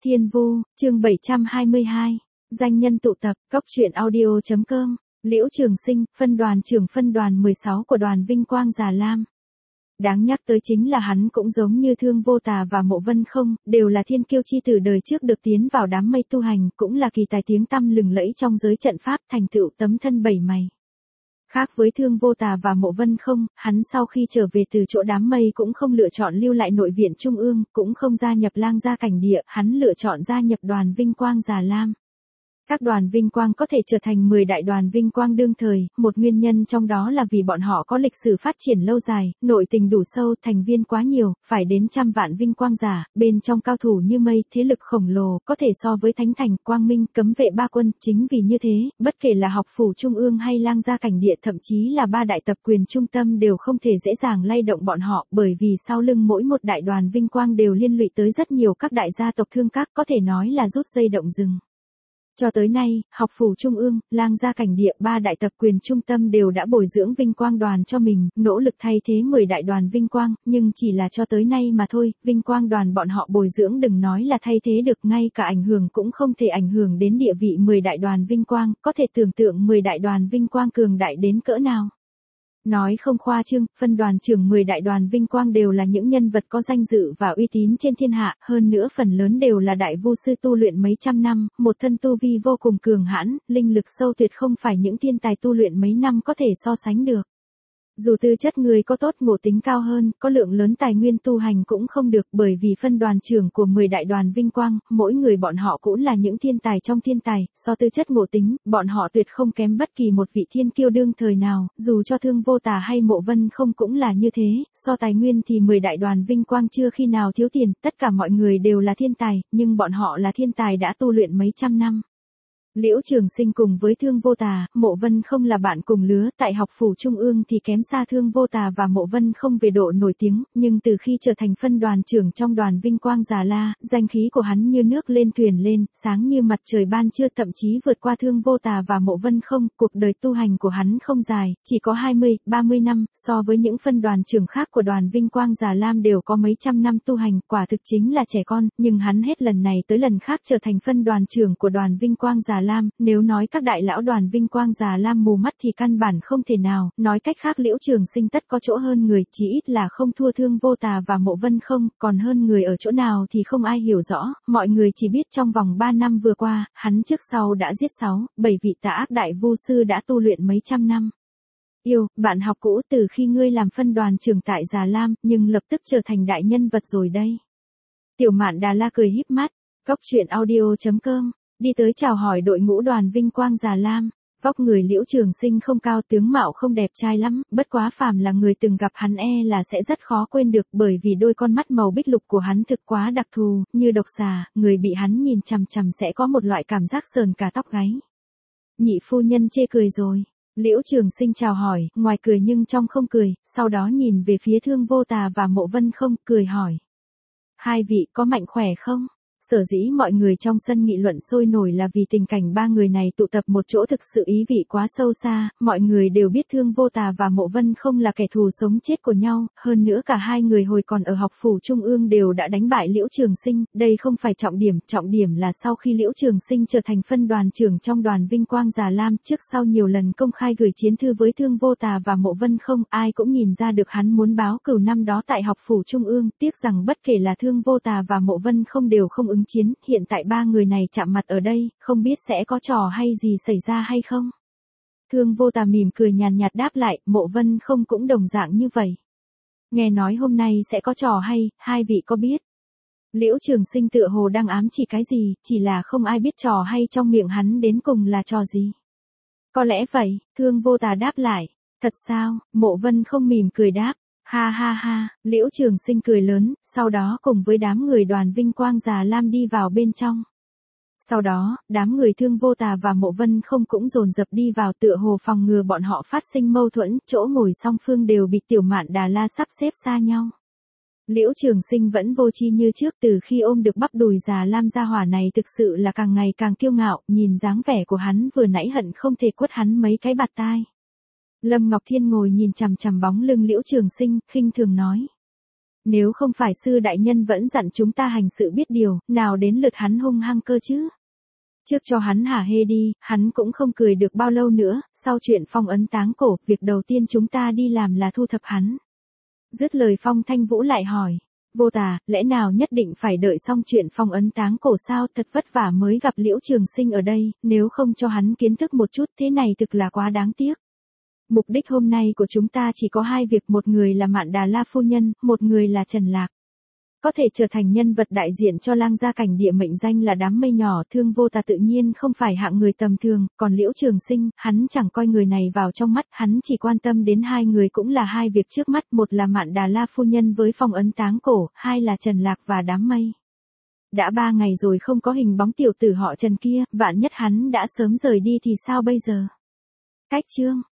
Thiên Vu, chương 722, danh nhân tụ tập, cốc truyện audio.com, Liễu Trường Sinh, phân đoàn trưởng phân đoàn 16 của đoàn Vinh Quang Già Lam. Đáng nhắc tới chính là hắn cũng giống như Thương Vô Tà và Mộ Vân Không, đều là thiên kiêu chi tử đời trước được tiến vào đám mây tu hành, cũng là kỳ tài tiếng tăm lừng lẫy trong giới trận pháp, thành tựu tấm thân bảy mày. Khác với Thương Vô Tà và Mộ Vân Không, hắn sau khi trở về từ chỗ đám mây cũng không lựa chọn lưu lại nội viện trung ương, cũng không gia nhập Lang gia cảnh địa, hắn lựa chọn gia nhập đoàn Vinh Quang Già Lam. Các đoàn Vinh Quang có thể trở thành 10 đại đoàn Vinh Quang đương thời, một nguyên nhân trong đó là vì bọn họ có lịch sử phát triển lâu dài, nội tình đủ sâu, thành viên quá nhiều, phải đến trăm vạn Vinh Quang giả, bên trong cao thủ như mây, thế lực khổng lồ, có thể so với Thánh Thành, Quang Minh, Cấm Vệ ba quân, chính vì như thế, bất kể là học phủ trung ương hay Lang gia cảnh địa, thậm chí là ba đại tập quyền trung tâm đều không thể dễ dàng lay động bọn họ, bởi vì sau lưng mỗi một đại đoàn Vinh Quang đều liên lụy tới rất nhiều các đại gia tộc thương các, có thể nói là rút dây động rừng. Cho tới nay, học phủ trung ương, Lang gia cảnh địa, ba đại tập quyền trung tâm đều đã bồi dưỡng Vinh Quang đoàn cho mình, nỗ lực thay thế 10 đại đoàn Vinh Quang, nhưng chỉ là cho tới nay mà thôi, Vinh Quang đoàn bọn họ bồi dưỡng đừng nói là thay thế được, ngay cả ảnh hưởng cũng không thể ảnh hưởng đến địa vị 10 đại đoàn Vinh Quang, có thể tưởng tượng 10 đại đoàn Vinh Quang cường đại đến cỡ nào. Nói không khoa trương, phân đoàn trưởng 10 đại đoàn Vinh Quang đều là những nhân vật có danh dự và uy tín trên thiên hạ, hơn nữa phần lớn đều là đại vu sư tu luyện mấy trăm năm, một thân tu vi vô cùng cường hãn, linh lực sâu tuyệt không phải những thiên tài tu luyện mấy năm có thể so sánh được. Dù tư chất người có tốt ngộ tính cao hơn, có lượng lớn tài nguyên tu hành cũng không được, bởi vì phân đoàn trưởng của 10 đại đoàn Vinh Quang, mỗi người bọn họ cũng là những thiên tài trong thiên tài, so tư chất ngộ tính, bọn họ tuyệt không kém bất kỳ một vị thiên kiêu đương thời nào, dù cho Thương Vô Tà hay Mộ Vân Không cũng là như thế, so tài nguyên thì 10 đại đoàn Vinh Quang chưa khi nào thiếu tiền, tất cả mọi người đều là thiên tài, nhưng bọn họ là thiên tài đã tu luyện mấy trăm năm. Liễu Trường Sinh cùng với Thương Vô Tà, Mộ Vân Không là bạn cùng lứa, tại học phủ trung ương thì kém xa Thương Vô Tà và Mộ Vân Không về độ nổi tiếng, nhưng từ khi trở thành phân đoàn trưởng trong đoàn Vinh Quang Già La, danh khí của hắn như nước lên thuyền lên, sáng như mặt trời ban trưa, thậm chí vượt qua Thương Vô Tà và Mộ Vân Không. Cuộc đời tu hành của hắn không dài, chỉ có 20-30 năm, so với những phân đoàn trưởng khác của đoàn Vinh Quang Già Lam đều có mấy trăm năm tu hành, quả thực chính là trẻ con, nhưng hắn hết lần này tới lần khác trở thành phân đoàn trưởng của đoàn Vinh Quang Già Lam, nếu nói các đại lão đoàn Vinh Quang Già Lam mù mắt thì căn bản không thể nào, nói cách khác Liễu Trường Sinh tất có chỗ hơn người, chỉ ít là không thua Thương Vô Tà và Mộ Vân Không, còn hơn người ở chỗ nào thì không ai hiểu rõ, mọi người chỉ biết trong vòng 3 năm vừa qua, hắn trước sau đã giết 6-7 vị tà ác đại vu sư đã tu luyện mấy trăm năm. Yêu, bạn học cũ, từ khi ngươi làm phân đoàn trưởng tại Già Lam, nhưng lập tức trở thành đại nhân vật rồi đây. Tiểu Mạn Đà La cười híp mắt, cốc truyện audio.com, đi tới chào hỏi đội ngũ đoàn Vinh Quang Già Lam. Vóc người Liễu Trường Sinh không cao, tướng mạo không đẹp trai lắm, bất quá phàm là người từng gặp hắn là sẽ rất khó quên được, bởi vì đôi con mắt màu bích lục của hắn thực quá đặc thù, như độc xà, người bị hắn nhìn chằm chằm sẽ có một loại cảm giác sờn cả tóc gáy. Nhị phu nhân chê cười rồi. Liễu Trường Sinh chào hỏi, ngoài cười nhưng trong không cười, sau đó nhìn về phía Thương Vô Tà và Mộ Vân Không, cười hỏi. Hai vị có mạnh khỏe không? Sở dĩ mọi người trong sân nghị luận sôi nổi là vì tình cảnh ba người này tụ tập một chỗ thực sự ý vị quá sâu xa, mọi người đều biết Thương Vô Tà và Mộ Vân Không là kẻ thù sống chết của nhau, hơn nữa cả hai người hồi còn ở học phủ trung ương đều đã đánh bại Liễu Trường Sinh, đây không phải trọng điểm là sau khi Liễu Trường Sinh trở thành phân đoàn trưởng trong đoàn Vinh Quang Già Lam, trước sau nhiều lần công khai gửi chiến thư với Thương Vô Tà và Mộ Vân Không, ai cũng nhìn ra được hắn muốn báo cửu năm đó tại học phủ trung ương, tiếc rằng bất kể là Thương Vô Tà và Mộ Vân Không đều không ứng chiến, hiện tại ba người này chạm mặt ở đây, không biết sẽ có trò hay gì xảy ra hay không? Thương Vô Tà mỉm cười nhàn nhạt đáp lại, Mộ Vân Không cũng đồng dạng như vậy. Nghe nói hôm nay sẽ có trò hay, hai vị có biết? Liễu Trường Sinh tựa hồ đang ám chỉ cái gì, chỉ là không ai biết trò hay trong miệng hắn đến cùng là trò gì. Có lẽ vậy, Thương Vô Tà đáp lại, thật sao? Mộ Vân Không mỉm cười đáp. Ha ha ha, Liễu Trường Sinh cười lớn, sau đó cùng với đám người đoàn Vinh Quang Già Lam đi vào bên trong. Sau đó, đám người Thương Vô Tà và Mộ Vân Không cũng dồn dập đi vào, tựa hồ phòng ngừa bọn họ phát sinh mâu thuẫn, chỗ ngồi song phương đều bị Tiểu Mạn Đà La sắp xếp xa nhau. Liễu Trường Sinh vẫn vô tri như trước, từ khi ôm được bắp đùi Già Lam gia hỏa này thực sự là càng ngày càng kiêu ngạo, nhìn dáng vẻ của hắn vừa nãy hận không thể quất hắn mấy cái bạt tai. Lâm Ngọc Thiên ngồi nhìn chằm chằm bóng lưng Liễu Trường Sinh, khinh thường nói. Nếu không phải sư đại nhân vẫn dặn chúng ta hành sự biết điều, nào đến lượt hắn hung hăng cơ chứ. Trước cho hắn hả hê đi, hắn cũng không cười được bao lâu nữa, sau chuyện phong ấn táng cổ, việc đầu tiên chúng ta đi làm là thu thập hắn. Dứt lời Phong Thanh Vũ lại hỏi, vô tà, lẽ nào nhất định phải đợi xong chuyện phong ấn táng cổ sao, thật vất vả mới gặp Liễu Trường Sinh ở đây, nếu không cho hắn kiến thức một chút thế này thực là quá đáng tiếc. Mục đích hôm nay của chúng ta chỉ có hai việc, một người là Mạn Đà La phu nhân, một người là Trần Lạc. Có thể trở thành nhân vật đại diện cho Lang gia cảnh địa mệnh danh là đám mây nhỏ, Thương Vô Tà tự nhiên không phải hạng người tầm thường, còn Liễu Trường Sinh, hắn chẳng coi người này vào trong mắt, hắn chỉ quan tâm đến hai người cũng là hai việc trước mắt, một là Mạn Đà La phu nhân với phong ấn táng cổ, hai là Trần Lạc và đám mây. Đã 3 ngày rồi không có hình bóng tiểu tử họ Trần kia, vạn nhất hắn đã sớm rời đi thì sao bây giờ? Cách chương